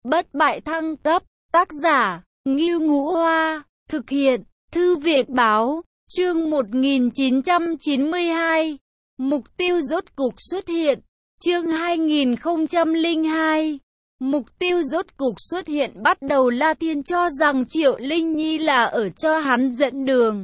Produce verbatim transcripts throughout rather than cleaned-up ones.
Bất bại thăng cấp, tác giả, Ngưu Ngũ Hoa, thực hiện, Thư viện báo, chương một nghìn chín trăm chín mươi hai, mục tiêu rốt cục xuất hiện, chương hai nghìn không trăm lẻ hai, mục tiêu rốt cục xuất hiện. Bắt đầu La Thiên cho rằng Triệu Linh Nhi là ở cho hắn dẫn đường,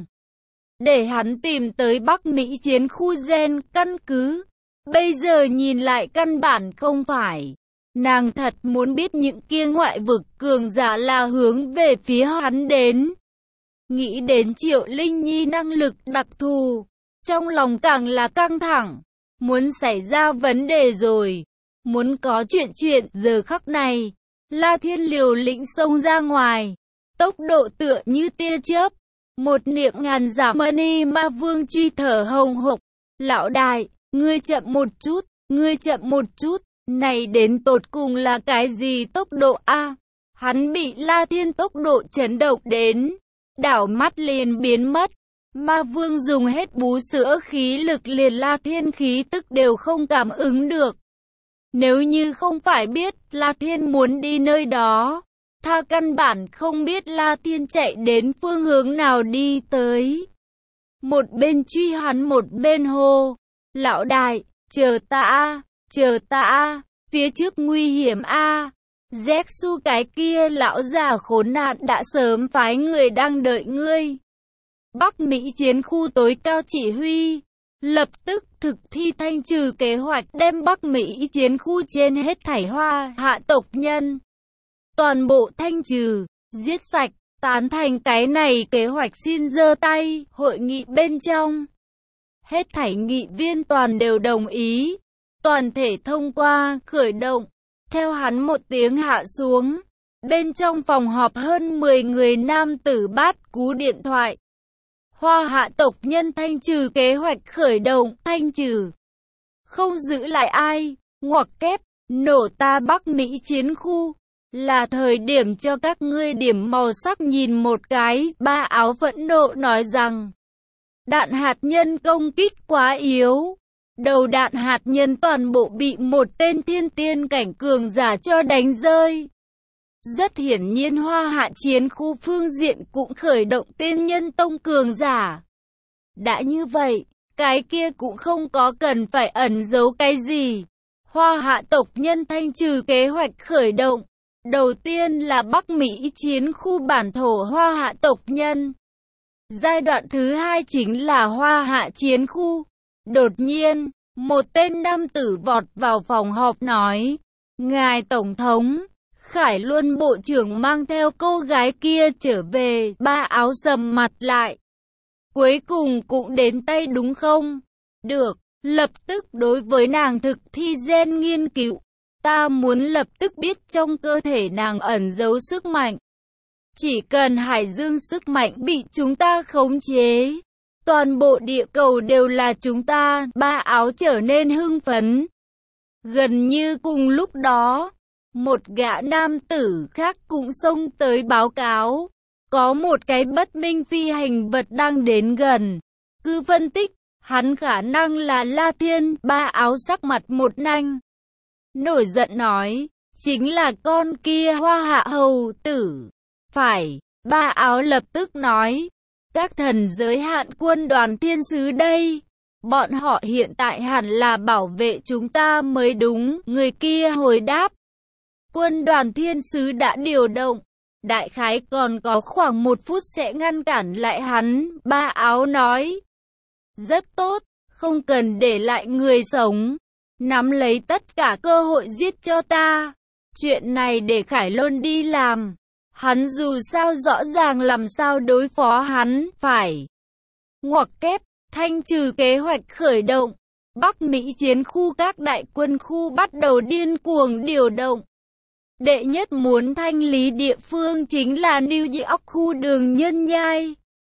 để hắn tìm tới Bắc Mỹ chiến khu gen căn cứ. Bây giờ nhìn lại căn bản không phải. Nàng thật muốn biết những kia ngoại vực cường giả là hướng về phía hắn đến. Nghĩ đến Triệu Linh Nhi năng lực đặc thù, trong lòng càng là căng thẳng. Muốn xảy ra vấn đề rồi, muốn có chuyện chuyện. Giờ khắc này, La Thiên liều lĩnh xông ra ngoài, tốc độ tựa như tia chớp. Một niệm ngàn giảm mani ma vương truy thở hồng hộc. Lão đại, ngươi chậm một chút, ngươi chậm một chút. Này đến tột cùng là cái gì tốc độ a? Hắn bị La Thiên tốc độ chấn động đến, đảo mắt liền biến mất. Ma vương dùng hết bú sữa khí lực, liền La Thiên khí tức đều không cảm ứng được. Nếu như không phải biết La Thiên muốn đi nơi đó, tha căn bản không biết La Thiên chạy đến phương hướng nào đi tới. Một bên truy hắn một bên hô, lão đại, chờ ta a, chờ ta a, phía trước nguy hiểm a. Jetsu cái kia lão già khốn nạn đã sớm phái người đang đợi ngươi. Bắc Mỹ chiến khu tối cao chỉ huy lập tức thực thi thanh trừ kế hoạch, đem Bắc Mỹ chiến khu trên hết thảy Hoa Hạ tộc nhân toàn bộ thanh trừ, giết sạch. Tán thành cái này kế hoạch xin giơ tay. Hội nghị bên trong, hết thảy nghị viên toàn đều đồng ý, toàn thể thông qua. Khởi động. Theo hắn một tiếng hạ xuống, bên trong phòng họp hơn mười người nam tử bát cú điện thoại. Hoa Hạ tộc nhân thanh trừ kế hoạch khởi động, thanh trừ, không giữ lại ai, ngoặc kép, nổ ta Bắc Mỹ chiến khu. Là thời điểm cho các ngươi điểm màu sắc nhìn một cái. Ba áo phẫn nộ nói rằng, đạn hạt nhân công kích quá yếu. Đầu đạn hạt nhân toàn bộ bị một tên thiên tiên cảnh cường giả cho đánh rơi. Rất hiển nhiên Hoa Hạ chiến khu phương diện cũng khởi động tiên nhân tông cường giả. Đã như vậy, cái kia cũng không có cần phải ẩn giấu cái gì. Hoa Hạ tộc nhân thanh trừ kế hoạch khởi động. Đầu tiên là Bắc Mỹ chiến khu bản thổ Hoa Hạ tộc nhân. Giai đoạn thứ hai chính là Hoa Hạ chiến khu. Đột nhiên, một tên nam tử vọt vào phòng họp nói, ngài Tổng thống, Khải Luân Bộ trưởng mang theo cô gái kia trở về. Ba áo sầm mặt lại. Cuối cùng cũng đến tay đúng không? Được, lập tức đối với nàng thực thi gen nghiên cứu. Ta muốn lập tức biết trong cơ thể nàng ẩn giấu sức mạnh. Chỉ cần hải dương sức mạnh bị chúng ta khống chế, toàn bộ địa cầu đều là chúng ta. Ba áo trở nên hưng phấn. Gần như cùng lúc đó, một gã nam tử khác cũng xông tới báo cáo. Có một cái bất minh phi hành vật đang đến gần. Cứ phân tích, hắn khả năng là La Thiên. Ba áo sắc mặt một nanh, nổi giận nói, chính là con kia Hoa Hạ hầu tử. Phải, ba áo lập tức nói, các thần giới hạn quân đoàn thiên sứ đây. Bọn họ hiện tại hẳn là bảo vệ chúng ta mới đúng. Người kia hồi đáp, quân đoàn thiên sứ đã điều động, đại khái còn có khoảng một phút sẽ ngăn cản lại hắn. Ba áo nói, rất tốt, không cần để lại người sống. Nắm lấy tất cả cơ hội giết cho ta. Chuyện này để Khải Luân đi làm. Hắn dù sao rõ ràng làm sao đối phó hắn. Phải. Ngoặc kép, thanh trừ kế hoạch khởi động. Bắc Mỹ chiến khu các đại quân khu bắt đầu điên cuồng điều động. Đệ nhất muốn thanh lý địa phương chính là New York khu đường Nhân Nhai.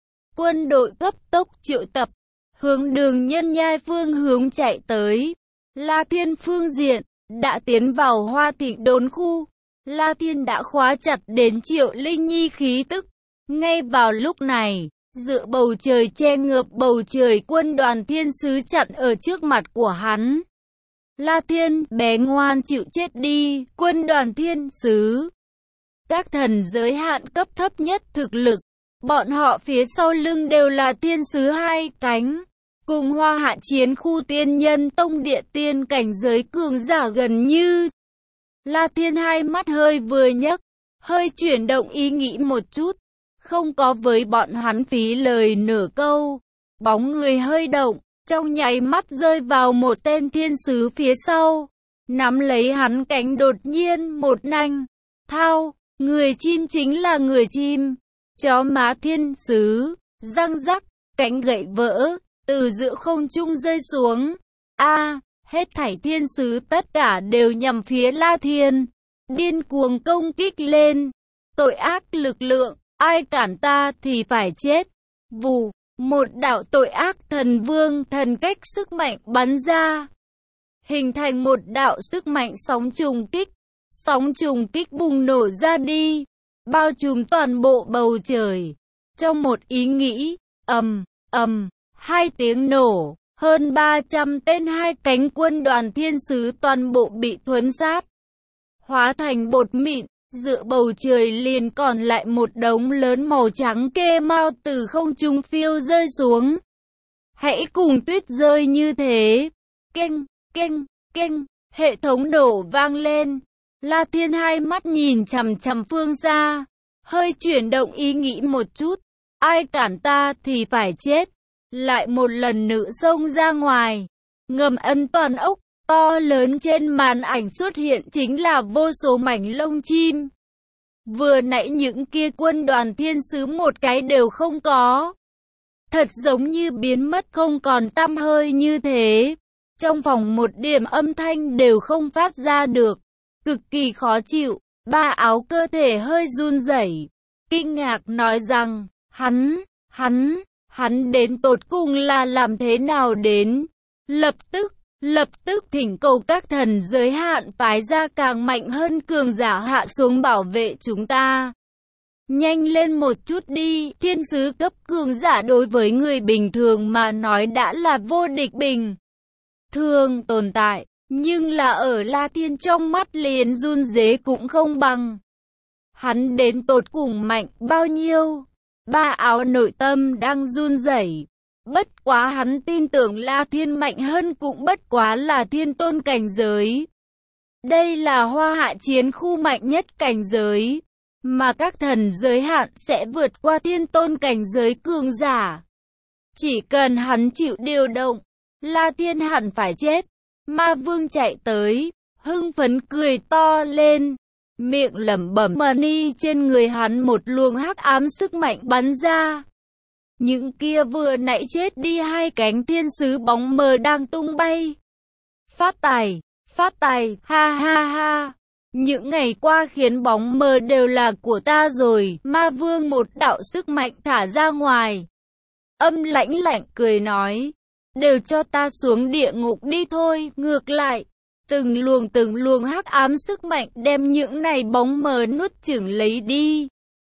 Quân đội cấp tốc triệu tập, hướng đường Nhân Nhai phương hướng chạy tới. La Thiên phương diện, đã tiến vào Hoa Thịnh đồn khu. La Thiên đã khóa chặt đến Triệu Linh Nhi khí tức. Ngay vào lúc này, dựa bầu trời che ngược bầu trời, quân đoàn thiên sứ chặn ở trước mặt của hắn. La Thiên, bé ngoan chịu chết đi. Quân đoàn thiên sứ, Các thần giới hạn cấp thấp nhất thực lực. Bọn họ phía sau lưng đều là thiên sứ hai cánh. Cùng Hoa Hạ Chiến Khu tiên nhân tông địa tiên cảnh giới cường giả gần như. La Thiên hai mắt hơi vừa nhấc, hơi chuyển động ý nghĩ một chút. Không có với bọn hắn phí lời nửa câu. Bóng người hơi động, trong nháy mắt rơi vào một tên thiên sứ phía sau. Nắm lấy hắn cánh đột nhiên một nanh. Thao, người chim chính là người chim. Chó má thiên sứ, răng rắc, cánh gậy vỡ, từ giữa không trung rơi xuống. A, hết thảy thiên sứ tất cả đều nhằm phía La Thiên. Điên cuồng công kích lên. Tội ác lực lượng, ai cản ta thì phải chết. Vù, một đạo tội ác thần vương thần cách sức mạnh bắn ra. Hình thành một đạo sức mạnh sóng trùng kích. Sóng trùng kích bùng nổ ra đi. Bao trùm toàn bộ bầu trời. Trong một ý nghĩ, ầm, ầm, hai tiếng nổ, hơn ba trăm tên hai cánh quân đoàn thiên sứ toàn bộ bị thuấn sát. Hóa thành bột mịn, giữa bầu trời liền còn lại một đống lớn màu trắng kê mau từ không trung phiêu rơi xuống. Hãy cùng tuyết rơi như thế. Keng, keng, keng, hệ thống đổ vang lên. La Thiên hai mắt nhìn chằm chằm phương xa, hơi chuyển động ý nghĩ một chút, ai cản ta thì phải chết. Lại một lần nữa xông ra ngoài, ngầm ấn toàn ốc, to lớn trên màn ảnh xuất hiện chính là vô số mảnh lông chim. Vừa nãy những kia quân đoàn thiên sứ một cái đều không có. Thật giống như biến mất không còn tăm hơi như thế. Trong phòng một điểm âm thanh đều không phát ra được. Cực kỳ khó chịu, Ba Áo cơ thể hơi run rẩy, kinh ngạc nói rằng, hắn, hắn, hắn đến tột cùng là làm thế nào đến. Lập tức, lập tức thỉnh cầu các thần giới hạn phái ra càng mạnh hơn cường giả hạ xuống bảo vệ chúng ta. Nhanh lên một chút đi, thiên sứ cấp cường giả đối với người bình thường mà nói đã là vô địch bình thường tồn tại. Nhưng là ở La Thiên trong mắt liền run rế cũng không bằng. Hắn đến tột cùng mạnh bao nhiêu? Ba Áo nội tâm đang run rẩy. Bất quá hắn tin tưởng La Thiên mạnh hơn cũng bất quá là thiên tôn cảnh giới. Đây là Hoa Hạ Chiến Khu mạnh nhất cảnh giới. Mà các thần giới hạn sẽ vượt qua thiên tôn cảnh giới cường giả. Chỉ cần hắn chịu điều động, La Thiên hẳn phải chết. Ma Vương chạy tới, hưng phấn cười to lên, miệng lẩm bẩm money trên người hắn một luồng hắc ám sức mạnh bắn ra. Những kia vừa nãy chết đi hai cánh thiên sứ bóng mờ đang tung bay. Phát tài, phát tài, ha ha ha. Những ngày qua khiến bóng mờ đều là của ta rồi. Ma Vương một đạo sức mạnh thả ra ngoài. Âm lãnh lạnh cười nói. Đều cho ta xuống địa ngục đi thôi. Ngược lại, từng luồng từng luồng hắc ám sức mạnh đem những này bóng mờ nuốt chửng lấy đi.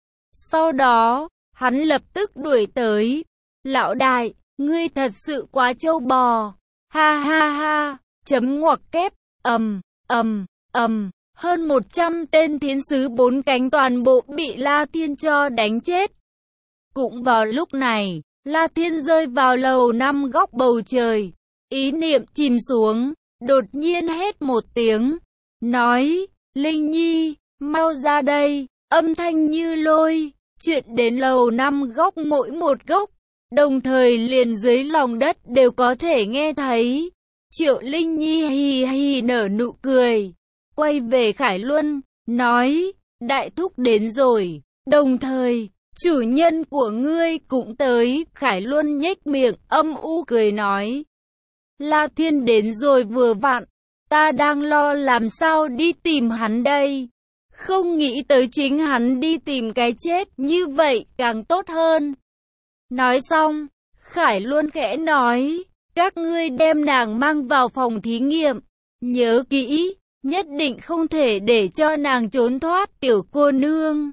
Sau đó, hắn lập tức đuổi tới. Lão đại, ngươi thật sự quá trâu bò. Ha ha ha, chấm ngoặc kép, ầm, ầm, ầm. Hơn một trăm tên thiên sứ bốn cánh toàn bộ bị La Thiên cho đánh chết. Cũng vào lúc này, La Thiên rơi vào lầu năm góc bầu trời. Ý niệm chìm xuống, đột nhiên hét một tiếng. Nói, Linh Nhi, mau ra đây, âm thanh như lôi, chuyện đến lầu năm góc mỗi một góc. Đồng thời liền dưới lòng đất đều có thể nghe thấy. Triệu Linh Nhi hì hì nở nụ cười. Quay về Khải Luân, nói, đại thúc đến rồi, đồng thời, chủ nhân của ngươi cũng tới. Khải Luân nhếch miệng, âm u cười nói, La Thiên đến rồi vừa vặn, ta đang lo làm sao đi tìm hắn đây. Không nghĩ tới chính hắn đi tìm cái chết, như vậy càng tốt hơn. Nói xong, Khải Luân khẽ nói, các ngươi đem nàng mang vào phòng thí nghiệm, nhớ kỹ. Nhất định không thể để cho nàng trốn thoát. Tiểu cô nương,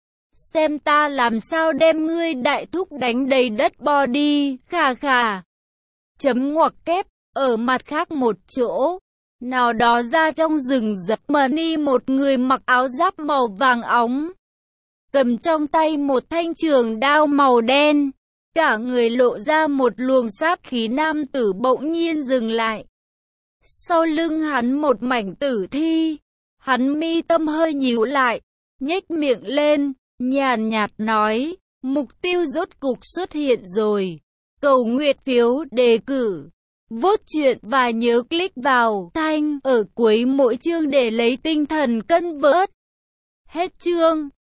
xem ta làm sao đem ngươi đại thúc đánh đầy đất bò đi. Khà khà. Chấm ngoặc kép. Ở mặt khác một chỗ, nào đó ra trong rừng rậm. Money, một người mặc áo giáp màu vàng óng, cầm trong tay một thanh trường đao màu đen, cả người lộ ra một luồng sát khí. Nam tử bỗng nhiên dừng lại. Sau lưng hắn một mảnh tử thi. Hắn mi tâm hơi nhíu lại, nhếch miệng lên, nhàn nhạt nói, mục tiêu rốt cục xuất hiện rồi. Cầu nguyện phiếu đề cử, vote chuyện và nhớ click vào thanh ở cuối mỗi chương để lấy tinh thần cân vớt. Hết chương.